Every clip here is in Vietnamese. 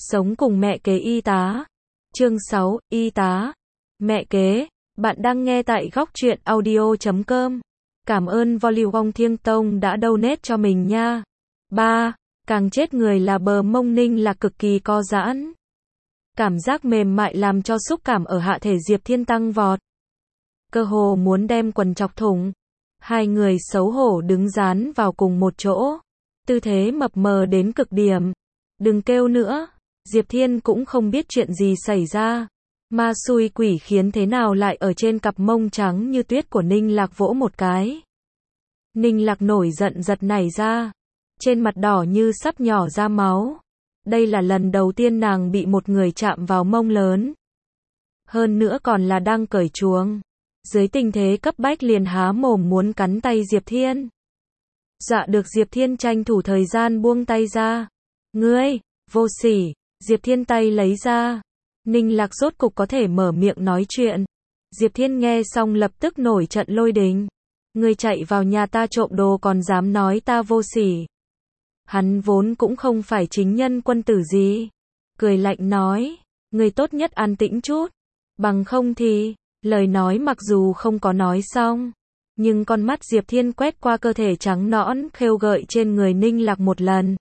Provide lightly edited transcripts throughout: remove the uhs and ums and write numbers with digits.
Sống cùng mẹ kế y tá. Chương 6, y tá. Mẹ kế. Bạn đang nghe tại góc truyện audio.com. Cảm ơn Volywong Thiêng Tông đã donate cho mình nha. 3. Càng chết người là bờ mông Ninh Lạc cực kỳ co giãn. Cảm giác mềm mại làm cho xúc cảm ở hạ thể Diệp Thiên tăng vọt. Cơ hồ muốn đem quần chọc thủng. Hai người xấu hổ đứng dán vào cùng một chỗ. Tư thế mập mờ đến cực điểm. Đừng kêu nữa. Diệp Thiên cũng không biết chuyện gì xảy ra. Ma xui quỷ khiến thế nào lại ở trên cặp mông trắng như tuyết của Ninh Lạc vỗ một cái. Ninh Lạc nổi giận giật nảy ra. Trên mặt đỏ như sắp nhỏ ra máu. Đây là lần đầu tiên nàng bị một người chạm vào mông lớn. Hơn nữa còn là đang cởi chuồng. Dưới tình thế cấp bách liền há mồm muốn cắn tay Diệp Thiên. Dọa được Diệp Thiên tranh thủ thời gian buông tay ra. Ngươi, vô sỉ. Diệp Thiên tay lấy ra. Ninh Lạc rốt cục có thể mở miệng nói chuyện. Diệp Thiên nghe xong lập tức nổi trận lôi đình. Ngươi chạy vào nhà ta trộm đồ còn dám nói ta vô sỉ. Hắn vốn cũng không phải chính nhân quân tử gì. Cười lạnh nói. Ngươi tốt nhất an tĩnh chút. Bằng không thì, lời nói mặc dù không có nói xong. Nhưng con mắt Diệp Thiên quét qua cơ thể trắng nõn khêu gợi trên người Ninh Lạc một lần.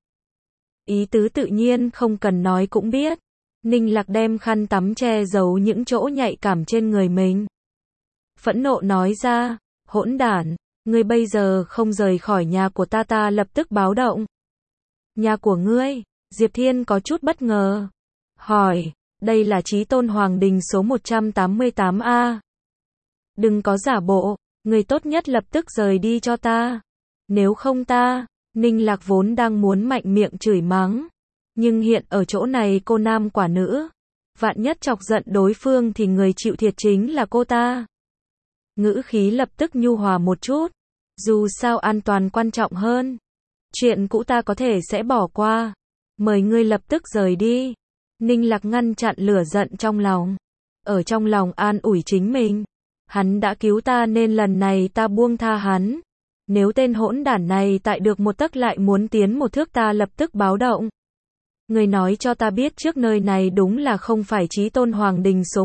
Ý tứ tự nhiên không cần nói cũng biết. Ninh Lạc đem khăn tắm che giấu những chỗ nhạy cảm trên người mình. Phẫn nộ nói ra, hỗn đản, ngươi bây giờ không rời khỏi nhà của ta lập tức báo động. Nhà của ngươi? Diệp Thiên có chút bất ngờ. Hỏi, đây là Chí Tôn Hoàng Đình số 188A. Đừng có giả bộ, ngươi tốt nhất lập tức rời đi cho ta. Nếu không ta... Ninh Lạc vốn đang muốn mạnh miệng chửi mắng. Nhưng hiện ở chỗ này cô nam quả nữ. Vạn nhất chọc giận đối phương thì người chịu thiệt chính là cô ta. Ngữ khí lập tức nhu hòa một chút. Dù sao an toàn quan trọng hơn. Chuyện cũ ta có thể sẽ bỏ qua. Mời ngươi lập tức rời đi. Ninh Lạc ngăn chặn lửa giận trong lòng. Ở trong lòng an ủi chính mình. Hắn đã cứu ta nên lần này ta buông tha hắn. Nếu tên hỗn đản này tại được một tấc lại muốn tiến một thước ta lập tức báo động. Người nói cho ta biết trước nơi này đúng là không phải Chí Tôn Hoàng Đình số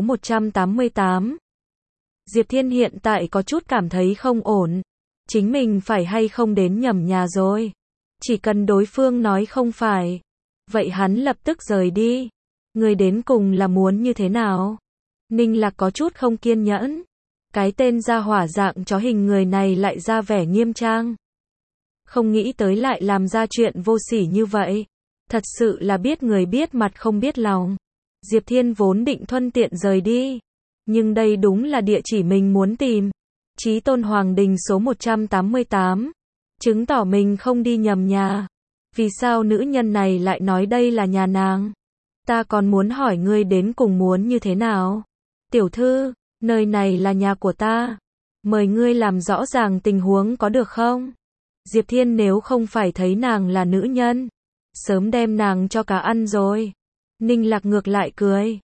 188. Diệp Thiên hiện tại có chút cảm thấy không ổn. Chính mình phải hay không đến nhầm nhà rồi. Chỉ cần đối phương nói không phải. Vậy hắn lập tức rời đi. Người đến cùng là muốn như thế nào? Ninh Lạc có chút không kiên nhẫn. Cái tên gia hỏa dạng chó hình người này lại ra vẻ nghiêm trang. Không nghĩ tới lại làm ra chuyện vô sỉ như vậy. Thật sự là biết người biết mặt không biết lòng. Diệp Thiên vốn định thuận tiện rời đi. Nhưng đây đúng là địa chỉ mình muốn tìm. Chí Tôn Hoàng Đình số 188. Chứng tỏ mình không đi nhầm nhà. Vì sao nữ nhân này lại nói đây là nhà nàng? Ta còn muốn hỏi ngươi đến cùng muốn như thế nào? Tiểu thư, nơi này là nhà của ta. Mời ngươi làm rõ ràng tình huống có được không? Diệp Thiên nếu không phải thấy nàng là nữ nhân, sớm đem nàng cho cả ăn rồi. Ninh Lạc ngược lại cười.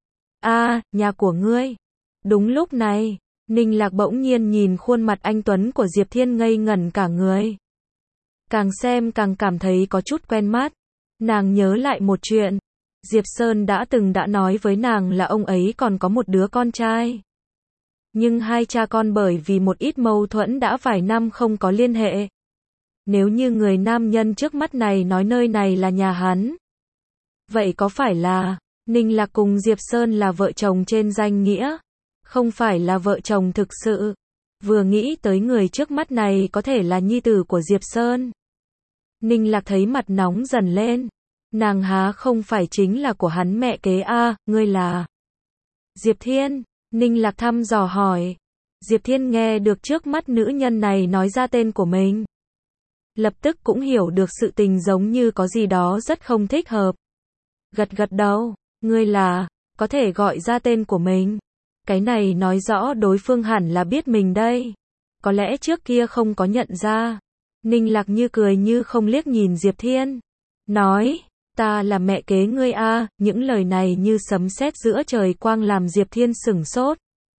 Nhà của ngươi. Đúng lúc này, Ninh Lạc bỗng nhiên nhìn khuôn mặt anh tuấn của Diệp Thiên ngây ngẩn cả người. Càng xem càng cảm thấy có chút quen mắt. Nàng nhớ lại một chuyện. Diệp Sơn đã nói với nàng là ông ấy còn có một đứa con trai. Nhưng hai cha con bởi vì một ít mâu thuẫn đã vài năm không có liên hệ. Nếu như người nam nhân trước mắt này nói nơi này là nhà hắn. Vậy có phải là Ninh Lạc cùng Diệp Sơn là vợ chồng trên danh nghĩa? Không phải là vợ chồng thực sự. Vừa nghĩ tới người trước mắt này có thể là nhi tử của Diệp Sơn. Ninh Lạc thấy mặt nóng dần lên. Nàng há không phải chính là của hắn mẹ kế ngươi là Diệp Thiên. Ninh Lạc thăm dò hỏi. Diệp Thiên nghe được trước mắt nữ nhân này nói ra tên của mình. Lập tức cũng hiểu được sự tình giống như có gì đó rất không thích hợp. Gật đầu, ngươi là, có thể gọi ra tên của mình. Cái này nói rõ đối phương hẳn là biết mình đây. Có lẽ trước kia không có nhận ra. Ninh Lạc như cười như không liếc nhìn Diệp Thiên. Nói, ta là mẹ kế ngươi những lời này như sấm sét giữa trời quang làm Diệp Thiên sửng sốt.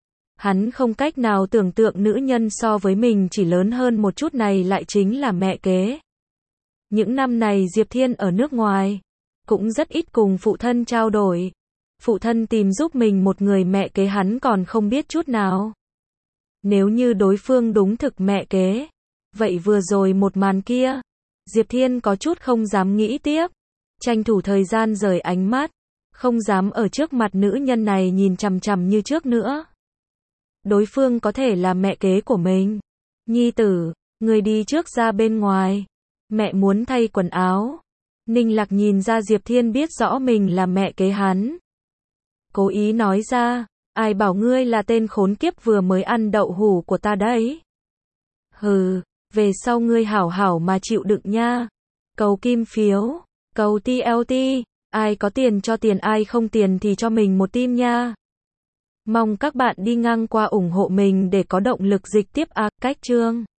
Hắn không cách nào tưởng tượng nữ nhân so với mình chỉ lớn hơn một chút này lại chính là mẹ kế. Những năm này Diệp Thiên ở nước ngoài, cũng rất ít cùng phụ thân trao đổi. Phụ thân tìm giúp mình một người mẹ kế hắn còn không biết chút nào. Nếu như đối phương đúng thực mẹ kế, vậy vừa rồi một màn kia, Diệp Thiên có chút không dám nghĩ tiếp. Tranh thủ thời gian rời ánh mắt, không dám ở trước mặt nữ nhân này nhìn chằm chằm như trước nữa. Đối phương có thể là mẹ kế của mình. Nhi tử, người đi trước ra bên ngoài. Mẹ muốn thay quần áo. Ninh Lạc nhìn ra Diệp Thiên biết rõ mình là mẹ kế hắn. Cố ý nói ra, ai bảo ngươi là tên khốn kiếp vừa mới ăn đậu hủ của ta đấy. Hừ, về sau ngươi hảo hảo mà chịu đựng nha. Cầu kim phiếu, cầu TLT, ai có tiền cho tiền, ai không tiền thì cho mình một tim nha. Mong các bạn đi ngang qua ủng hộ mình để có động lực dịch tiếp cách chương.